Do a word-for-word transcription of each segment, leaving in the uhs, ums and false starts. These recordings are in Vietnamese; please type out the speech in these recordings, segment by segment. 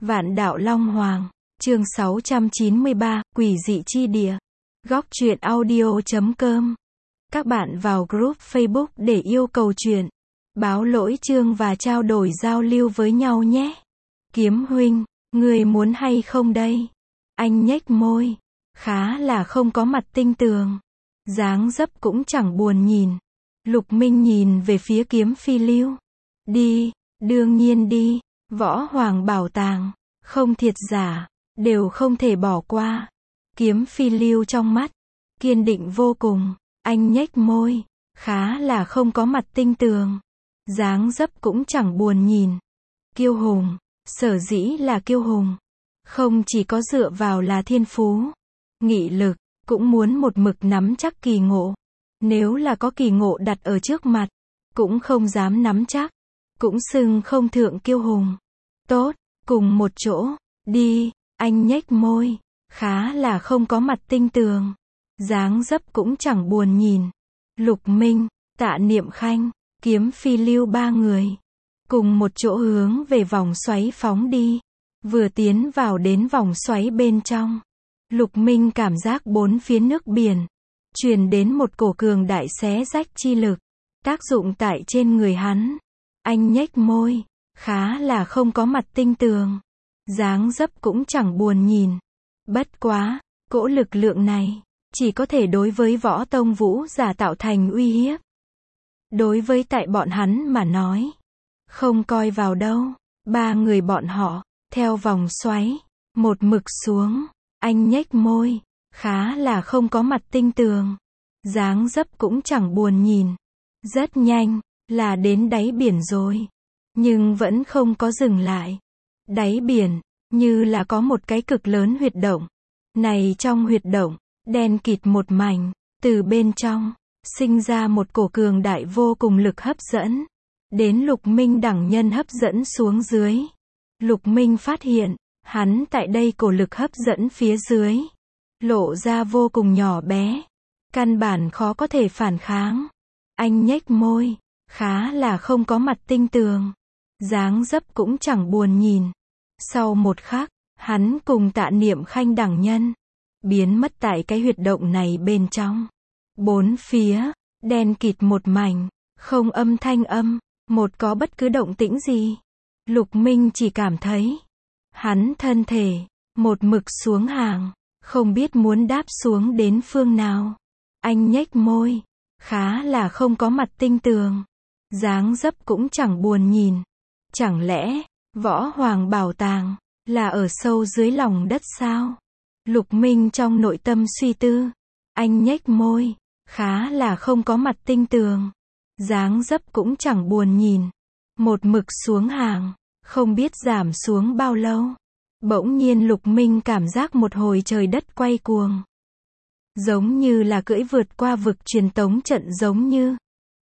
Vạn đạo Long Hoàng, chương sáu trăm chín mươi ba, Quỷ dị chi địa. Góc truyện audio chấm com. Các bạn vào group Facebook để yêu cầu truyện, báo lỗi chương và trao đổi giao lưu với nhau nhé. Kiếm huynh, người muốn hay không đây? Anh nhếch môi, khá là không có mặt tinh tường. Dáng dấp cũng chẳng buồn nhìn. Lục Minh nhìn về phía Kiếm Phi Lưu. Đi, đương nhiên đi. Võ Hoàng bảo tàng, không thiệt giả, đều không thể bỏ qua. Kiếm Phi Lưu trong mắt, kiên định vô cùng. Anh nhếch môi, khá là không có mặt tinh tường. Dáng dấp cũng chẳng buồn nhìn. Kiêu hùng, sở dĩ là kiêu hùng. Không chỉ có dựa vào là thiên phú, nghị lực, cũng muốn một mực nắm chắc kỳ ngộ. Nếu là có kỳ ngộ đặt ở trước mặt, cũng không dám nắm chắc. Cũng xưng không thượng kiêu hùng. Tốt, cùng một chỗ, đi, anh nhếch môi, khá là không có mặt tinh tường. Dáng dấp cũng chẳng buồn nhìn. Lục Minh, Tạ Niệm Khanh, Kiếm Phi Lưu ba người, cùng một chỗ hướng về vòng xoáy phóng đi. Vừa tiến vào đến vòng xoáy bên trong, Lục Minh cảm giác bốn phía nước biển truyền đến một cổ cường đại xé rách chi lực, tác dụng tại trên người hắn. Anh nhếch môi, khá là không có mặt tinh tường. Dáng dấp cũng chẳng buồn nhìn. Bất quá, cỗ lực lượng này chỉ có thể đối với võ tông vũ giả tạo thành uy hiếp. Đối với tại bọn hắn mà nói, không coi vào đâu. Ba người bọn họ theo vòng xoáy một mực xuống. Anh nhếch môi, khá là không có mặt tinh tường. Dáng dấp cũng chẳng buồn nhìn. Rất nhanh là đến đáy biển rồi, nhưng vẫn không có dừng lại. Đáy biển như là có một cái cực lớn huyệt động. Này trong huyệt động, đen kịt một mảnh, từ bên trong sinh ra một cổ cường đại vô cùng lực hấp dẫn. Đến Lục Minh đẳng nhân hấp dẫn xuống dưới. Lục Minh phát hiện, hắn tại đây cổ lực hấp dẫn phía dưới lộ ra vô cùng nhỏ bé, căn bản khó có thể phản kháng. Anh nhếch môi, khá là không có mặt tinh tường. Dáng dấp cũng chẳng buồn nhìn. Sau một khắc, hắn cùng Tạ Niệm Khanh đẳng nhân biến mất tại cái huyệt động này bên trong. Bốn phía đen kịt một mảnh, không âm thanh âm, một có bất cứ động tĩnh gì. Lục Minh chỉ cảm thấy hắn thân thể một mực xuống hàng, không biết muốn đáp xuống đến phương nào. Anh nhếch môi, khá là không có mặt tinh tường. Dáng dấp cũng chẳng buồn nhìn. Chẳng lẽ Võ Hoàng bảo tàng là ở sâu dưới lòng đất sao? Lục Minh trong nội tâm suy tư. Anh nhếch môi, khá là không có mặt tinh tường. Dáng dấp cũng chẳng buồn nhìn. Một mực xuống hàng, không biết giảm xuống bao lâu. Bỗng nhiên Lục Minh cảm giác một hồi trời đất quay cuồng. Giống như là cưỡi vượt qua vực truyền tống trận giống như.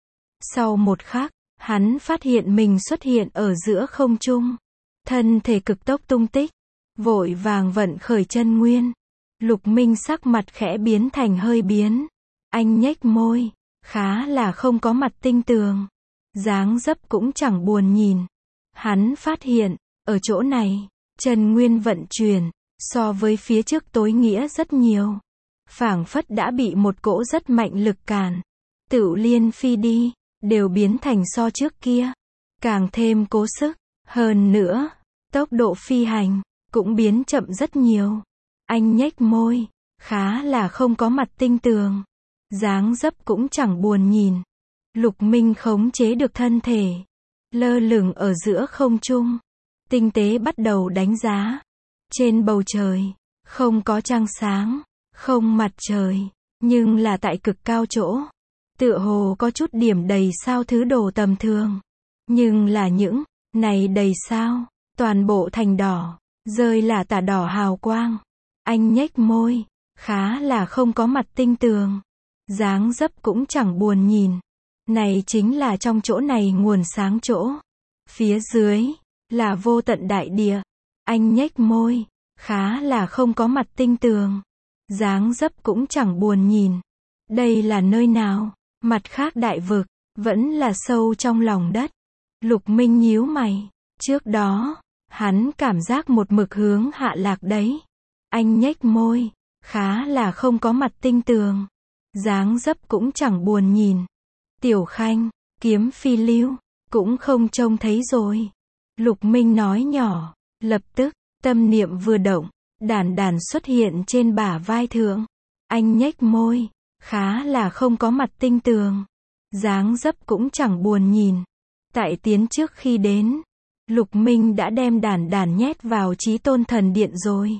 Sau một khắc, hắn phát hiện mình xuất hiện ở giữa không trung. Thân thể cực tốc tung tích, vội vàng vận khởi chân nguyên. Lục Minh sắc mặt khẽ biến thành hơi biến. Anh nhếch môi, khá là không có mặt tinh tường. Dáng dấp cũng chẳng buồn nhìn. Hắn phát hiện, ở chỗ này, chân nguyên vận chuyển, so với phía trước tối nghĩa rất nhiều. Phảng phất đã bị một cỗ rất mạnh lực cản. Tựu liên phi đi, đều biến thành so trước kia càng thêm cố sức. Hơn nữa, tốc độ phi hành cũng biến chậm rất nhiều. Anh nhếch môi, khá là không có mặt tinh tường. Dáng dấp cũng chẳng buồn nhìn. Lục Minh khống chế được thân thể, lơ lửng ở giữa không trung, tinh tế bắt đầu đánh giá. Trên bầu trời không có trăng sáng, không mặt trời, nhưng là tại cực cao chỗ, tựa hồ có chút điểm đầy sao thứ đồ tầm thường. Nhưng là những này đầy sao, toàn bộ thành đỏ, rơi là tả đỏ hào quang. Anh nhếch môi, khá là không có mặt tinh tường. Dáng dấp cũng chẳng buồn nhìn. Này chính là trong chỗ này nguồn sáng chỗ. Phía dưới là vô tận đại địa. Anh nhếch môi, khá là không có mặt tinh tường. Dáng dấp cũng chẳng buồn nhìn. Đây là nơi nào? Mặt khác đại vực, vẫn là sâu trong lòng đất. Lục Minh nhíu mày. Trước đó, Hắn cảm giác một mực hướng hạ lạc đấy. Anh nhếch môi, khá là không có mặt tinh tường. Dáng dấp cũng chẳng buồn nhìn. Tiểu Khanh, kiếm phi lưu, cũng không trông thấy rồi. Lục Minh nói nhỏ, lập tức, tâm niệm vừa động, đản đản xuất hiện trên bả vai thượng. Anh nhếch môi, khá là không có mặt tinh tường. Dáng dấp cũng chẳng buồn nhìn. Tại tiến trước khi đến, Lục Minh đã đem đản đản nhét vào Chí Tôn Thần Điện rồi.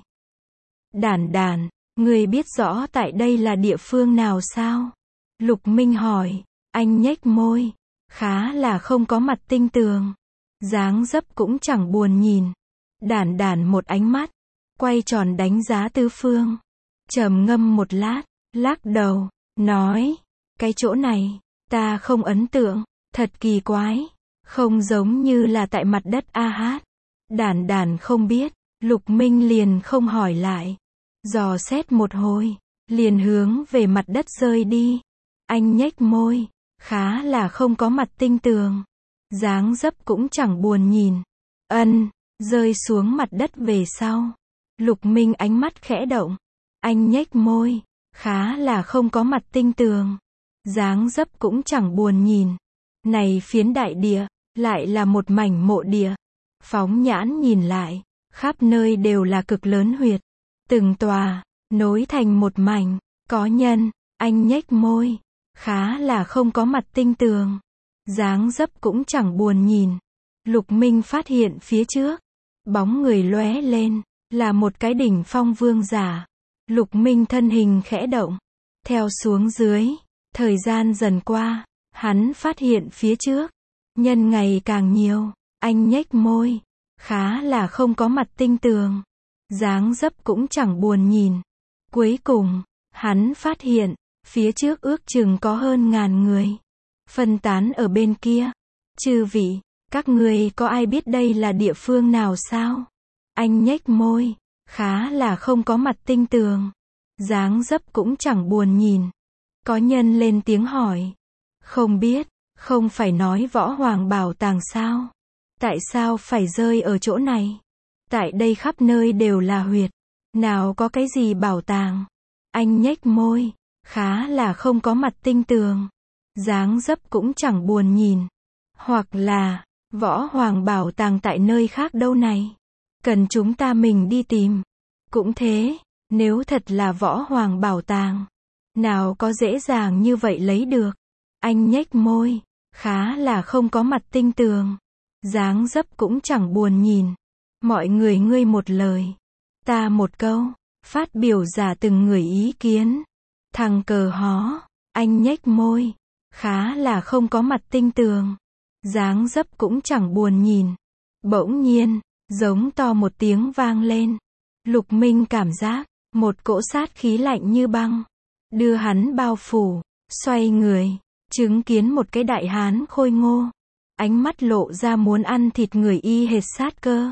Đản đản, người biết rõ tại đây là địa phương nào sao? Lục Minh hỏi. Anh nhếch môi, khá là không có mặt tinh tường. Dáng dấp cũng chẳng buồn nhìn. Đản đản một ánh mắt, quay tròn đánh giá tứ phương. Trầm ngâm một lát, lắc đầu, nói, cái chỗ này, ta không ấn tượng, thật kỳ quái, không giống như là tại mặt đất A Hát. Đản đản không biết, Lục Minh liền không hỏi lại. Dò xét một hồi, liền hướng về mặt đất rơi đi. Anh nhếch môi, khá là không có mặt tinh tường. Dáng dấp cũng chẳng buồn nhìn. Ân, rơi xuống mặt đất về sau. Lục Minh ánh mắt khẽ động. Anh nhếch môi, khá là không có mặt tinh tường. Dáng dấp cũng chẳng buồn nhìn. Này phiến đại địa, lại là một mảnh mộ địa. Phóng nhãn nhìn lại, khắp nơi đều là cực lớn huyệt. Từng tòa, nối thành một mảnh, có nhân, anh nhếch môi, khá là không có mặt tinh tường. Dáng dấp cũng chẳng buồn nhìn. Lục Minh phát hiện phía trước, bóng người lóe lên, là một cái đỉnh phong vương giả. Lục Minh thân hình khẽ động, theo xuống dưới, thời gian dần qua, hắn phát hiện phía trước, nhân ngày càng nhiều, anh nhếch môi, khá là không có mặt tinh tường. Dáng dấp cũng chẳng buồn nhìn. Cuối cùng, hắn phát hiện, phía trước ước chừng có hơn ngàn người. Phân tán ở bên kia. Chư vị, các người có ai biết đây là địa phương nào sao? Anh nhếch môi, khá là không có mặt tinh tường. Dáng dấp cũng chẳng buồn nhìn. Có nhân lên tiếng hỏi. Không biết, không phải nói Võ Hoàng bảo tàng sao? Tại sao phải rơi ở chỗ này? Tại đây khắp nơi đều là huyệt. Nào có cái gì bảo tàng? Anh nhếch môi, khá là không có mặt tinh tường. Dáng dấp cũng chẳng buồn nhìn. Hoặc là, Võ Hoàng bảo tàng tại nơi khác đâu này? Cần chúng ta mình đi tìm. Cũng thế, nếu thật là Võ Hoàng bảo tàng, nào có dễ dàng như vậy lấy được? Anh nhếch môi, khá là không có mặt tinh tường. Dáng dấp cũng chẳng buồn nhìn. Mọi người ngươi một lời, ta một câu, phát biểu giả từng người ý kiến. Thằng cờ hó, anh nhếch môi, khá là không có mặt tinh tường. Dáng dấp cũng chẳng buồn nhìn. Bỗng nhiên, giống to một tiếng vang lên. Lục Minh cảm giác, một cỗ sát khí lạnh như băng, đưa hắn bao phủ, xoay người, chứng kiến một cái đại hán khôi ngô. Ánh mắt lộ ra muốn ăn thịt người y hệt sát cơ.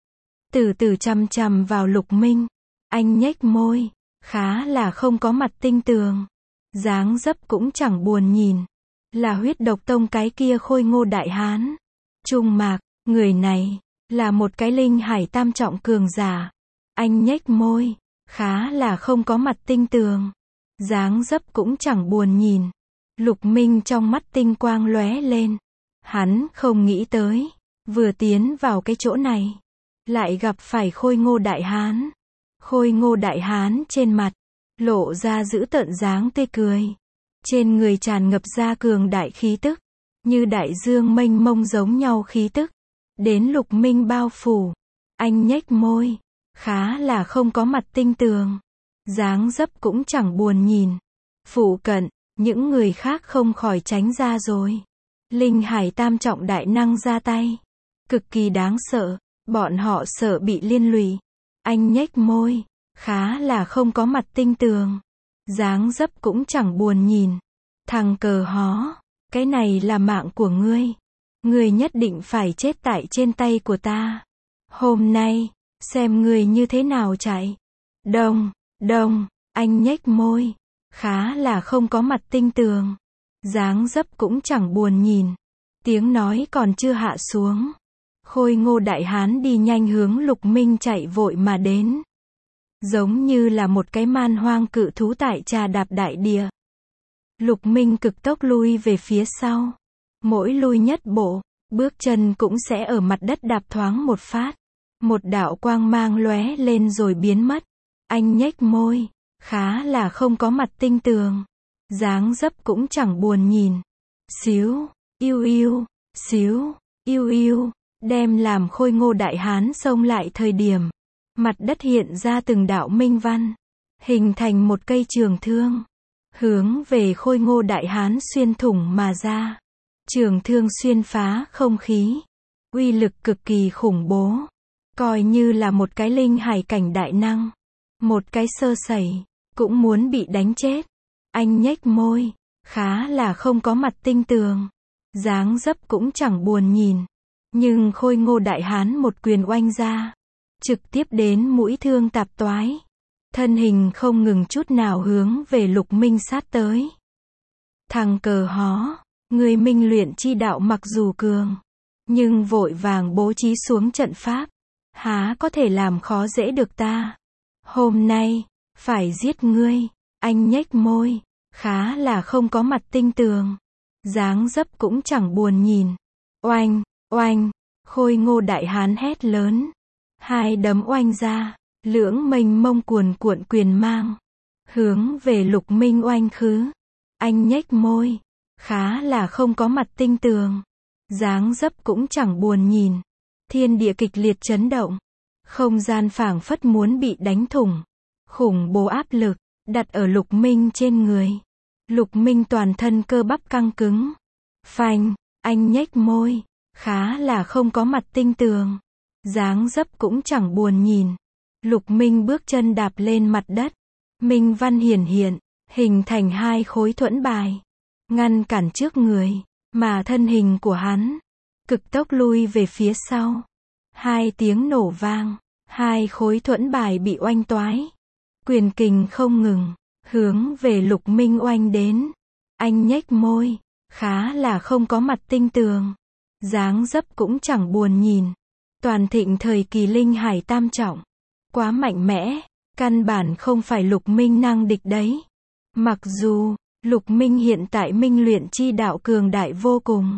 Từ từ chằm chằm vào Lục Minh. Anh nhếch môi, khá là không có mặt tinh tường. Dáng dấp cũng chẳng buồn nhìn. Là Huyết Độc Tông cái kia khôi ngô đại hán. Trung Mạc, người này, là một cái linh hải tam trọng cường giả. Anh nhếch môi, khá là không có mặt tinh tường. Dáng dấp cũng chẳng buồn nhìn. Lục Minh trong mắt tinh quang lóe lên. Hắn không nghĩ tới, vừa tiến vào cái chỗ này, lại gặp phải khôi ngô đại hán. Khôi ngô đại hán trên mặt, lộ ra dữ tợn dáng tươi cười. Trên người tràn ngập ra cường đại khí tức, như đại dương mênh mông giống nhau khí tức. Đến Lục Minh bao phủ. Anh nhếch môi, khá là không có mặt tinh tường. Dáng dấp cũng chẳng buồn nhìn. Phụ cận, những người khác không khỏi tránh ra rồi. Linh hải tam trọng đại năng ra tay. Cực kỳ đáng sợ, bọn họ sợ bị liên lụy. Anh nhếch môi, khá là không có mặt tinh tường. Dáng dấp cũng chẳng buồn nhìn. Thằng cờ hó, cái này là mạng của ngươi. Ngươi nhất định phải chết tại trên tay của ta. Hôm nay, xem ngươi như thế nào chạy. Đông, đông, anh nhếch môi, khá là không có mặt tinh tường. Dáng dấp cũng chẳng buồn nhìn. Tiếng nói còn chưa hạ xuống. Khôi Ngô đại hán đi nhanh hướng Lục Minh chạy vội mà đến. Giống như là một cái man hoang cự thú tại trà đạp đại địa. Lục Minh cực tốc lui về phía sau. Mỗi lui nhất bộ, bước chân cũng sẽ ở mặt đất đạp thoáng một phát. Một đạo quang mang lóe lên rồi biến mất. Anh nhếch môi, khá là không có mặt tinh tường. Dáng dấp cũng chẳng buồn nhìn. Xíu, yêu yêu, xíu, yêu yêu, đem làm Khôi Ngô đại hán xông lại thời điểm. Mặt đất hiện ra từng đạo minh văn, hình thành một cây trường thương. Hướng về Khôi Ngô đại hán xuyên thủng mà ra. Trường thương xuyên phá không khí. Uy lực cực kỳ khủng bố. Coi như là một cái linh hải cảnh đại năng. Một cái sơ sẩy, cũng muốn bị đánh chết. Anh nhếch môi, khá là không có mặt tinh tường. Dáng dấp cũng chẳng buồn nhìn. Nhưng Khôi Ngô đại hán một quyền oanh ra. Trực tiếp đến mũi thương tạp toái. Thân hình không ngừng chút nào hướng về Lục Minh sát tới. Thằng cờ hó, người minh luyện chi đạo mặc dù cường, nhưng vội vàng bố trí xuống trận pháp. Há có thể làm khó dễ được ta. Hôm nay, phải giết ngươi. Anh nhếch môi, khá là không có mặt tinh tường. Dáng dấp cũng chẳng buồn nhìn. Oanh, oanh, Khôi Ngô đại hán hét lớn. Hai đấm oanh ra, lưỡng mênh mông cuồn cuộn quyền mang. Hướng về Lục Minh oanh khứ. Anh nhếch môi, khá là không có mặt tinh tường. Dáng dấp cũng chẳng buồn nhìn. Thiên địa kịch liệt chấn động. Không gian phảng phất muốn bị đánh thủng. Khủng bố áp lực, đặt ở Lục Minh trên người. Lục Minh toàn thân cơ bắp căng cứng. Phanh, anh nhếch môi, khá là không có mặt tinh tường. Dáng dấp cũng chẳng buồn nhìn. Lục Minh bước chân đạp lên mặt đất. Minh văn hiển hiện, hình thành hai khối thuẫn bài. Ngăn cản trước người, mà thân hình của hắn cực tốc lui về phía sau. Hai tiếng nổ vang, hai khối thuẫn bài bị oanh toái. Quyền kình không ngừng, hướng về Lục Minh oanh đến. Anh nhếch môi, khá là không có mặt tinh tường. Dáng dấp cũng chẳng buồn nhìn. Toàn thịnh thời kỳ linh hải tam trọng. Quá mạnh mẽ, căn bản không phải Lục Minh năng địch đấy. Mặc dù, Lục Minh hiện tại minh luyện chi đạo cường đại vô cùng.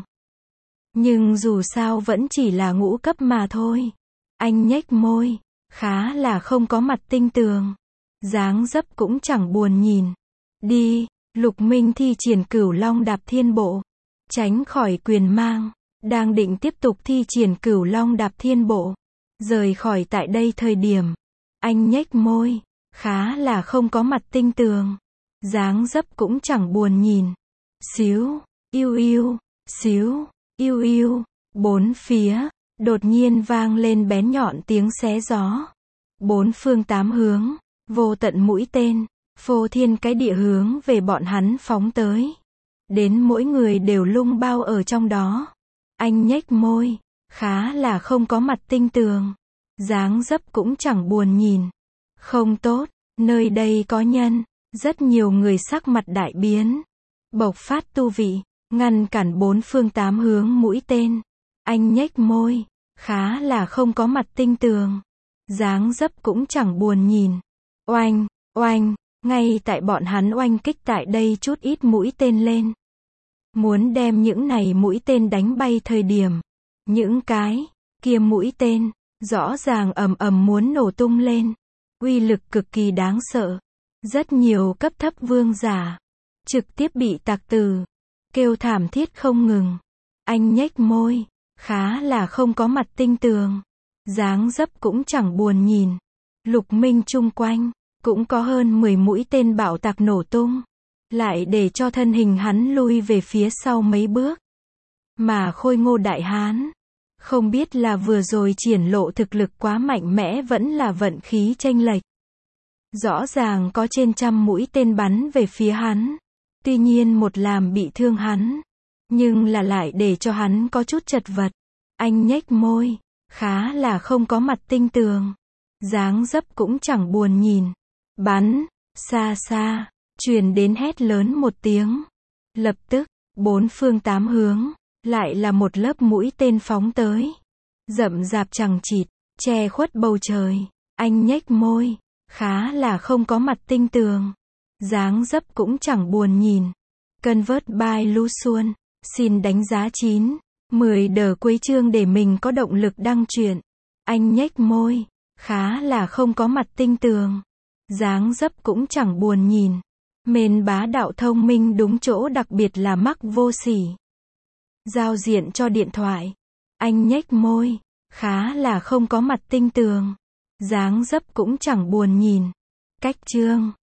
Nhưng dù sao vẫn chỉ là ngũ cấp mà thôi. Anh nhếch môi, khá là không có mặt tinh tường. Dáng dấp cũng chẳng buồn nhìn. Đi, Lục Minh thi triển Cửu Long Đạp Thiên Bộ. Tránh khỏi quyền mang. Đang định tiếp tục thi triển Cửu Long Đạp Thiên Bộ. Rời khỏi tại đây thời điểm. Anh nhếch môi, khá là không có mặt tinh tường. Dáng dấp cũng chẳng buồn nhìn. Xíu, yêu yêu, xíu, yêu yêu. Bốn phía, đột nhiên vang lên bén nhọn tiếng xé gió. Bốn phương tám hướng, vô tận mũi tên, phô thiên cái địa hướng về bọn hắn phóng tới. Đến mỗi người đều lung bao ở trong đó. Anh nhếch môi, khá là không có mặt tinh tường. Dáng dấp cũng chẳng buồn nhìn. Không tốt, nơi đây có nhân. Rất nhiều người sắc mặt đại biến. Bộc phát tu vị, ngăn cản bốn phương tám hướng mũi tên. Anh nhếch môi, khá là không có mặt tinh tường. Dáng dấp cũng chẳng buồn nhìn. Oanh, oanh, ngay tại bọn hắn oanh kích tại đây chút ít mũi tên lên. Muốn đem những này mũi tên đánh bay thời điểm. Những cái kia mũi tên, rõ ràng ầm ầm muốn nổ tung lên. Uy lực cực kỳ đáng sợ. Rất nhiều cấp thấp vương giả trực tiếp bị tạc tử, kêu thảm thiết không ngừng. Anh nhếch môi, khá là không có mặt tinh tường. Dáng dấp cũng chẳng buồn nhìn. Lục Minh chung quanh cũng có hơn mười mũi tên bạo tạc nổ tung, lại để cho thân hình hắn lui về phía sau mấy bước. Mà Khôi Ngô đại hán, không biết là vừa rồi triển lộ thực lực quá mạnh mẽ vẫn là vận khí chênh lệch. Rõ ràng có trên trăm mũi tên bắn về phía hắn. Tuy nhiên một làm bị thương hắn, nhưng là lại để cho hắn có chút chật vật. Anh nhếch môi, khá là không có mặt tinh tường. Dáng dấp cũng chẳng buồn nhìn. Bắn, xa xa, truyền đến hét lớn một tiếng. Lập tức, bốn phương tám hướng, lại là một lớp mũi tên phóng tới. rậm rạp chằng chịt, che khuất bầu trời. Anh nhếch môi, khá là không có mặt tinh tường. Dáng dấp cũng chẳng buồn nhìn. Convert by Lu Xuân. Xin đánh giá chín, mười đờ cuối chương để mình có động lực đăng truyện. Anh nhếch môi, khá là không có mặt tinh tường. Dáng dấp cũng chẳng buồn nhìn. Mến bá đạo thông minh đúng chỗ, đặc biệt là mắc vô sỉ. Giao diện cho điện thoại. Anh nhếch môi, khá là không có mặt tinh tường. Dáng dấp cũng chẳng buồn nhìn. Cách chương.